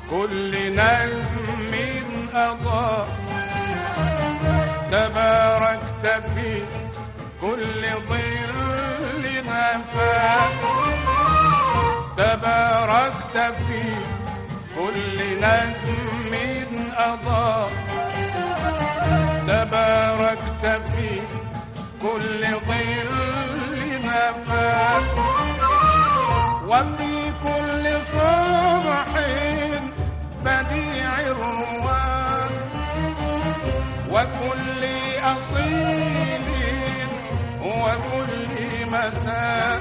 كل نجم أضاء، تباركت في كل ظل نفاق، تباركت في كل نجم أضاء، تباركت في كل ظل نفاق، وفي كل صبح بديع الرواق، وكل أصيل وكل مساء،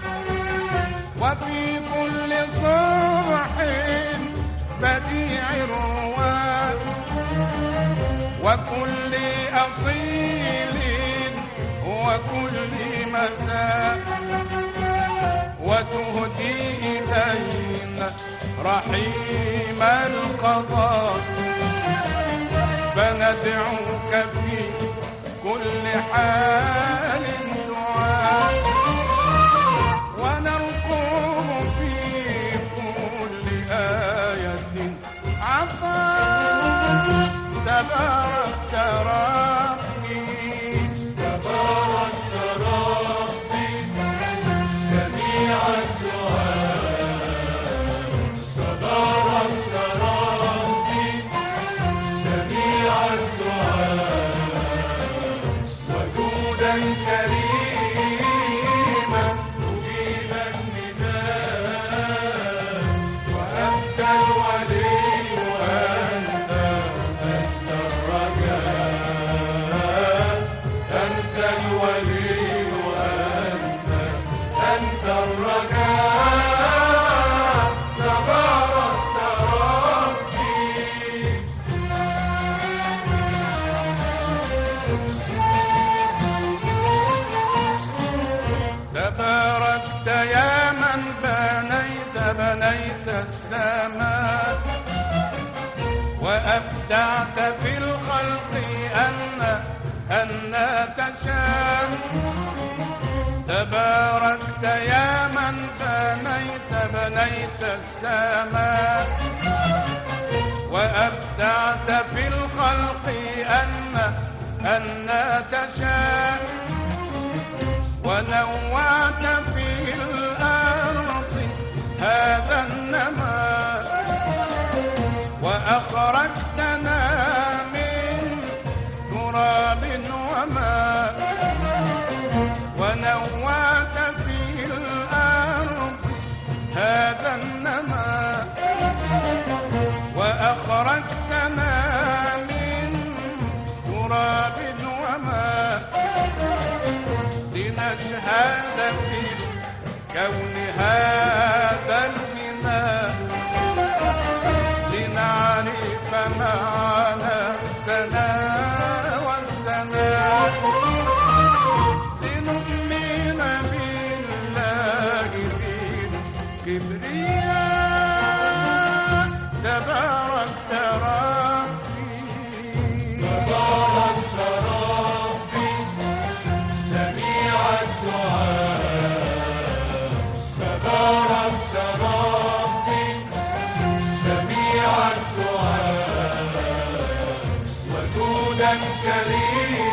وفي كل صبح بديع الرواق، وكل أصيل وكل مساء، وتهدي إلينا رحيم القضاء، فندعوك في كل حال دعاء، ونرقب في كل آية عطاء، تباركت ربي، تباركت ربي سميع الدعاء، تباركت ربي سميع الدعاء، وجودا كريما مجيب النداء، وأنت الولي وأنت الرجاء، أنت الولي وأنت الرجاء، تباركت ربي. تباركت يا من بنيت السماء، وأبدعت في الخلق أن تشاء، تباركت يا من بنيت السماء، وأبدعت في الخلق أن تشاء، ونوعت في الأرض هذا النماء، وأخرجتنا من تراب وماء، ونوعت في الأرض هذا النماء، وأخرجتنا من تراب وماء، لنشهد في الكون هذا الغناء، لنعرف معنى الثناء والثناء، لنؤمن بالله بالكبرياء، تباركت ربي، تباركت ربي سميع الدعاء، تباركت ربي سميع الدعاء، وجودا كريما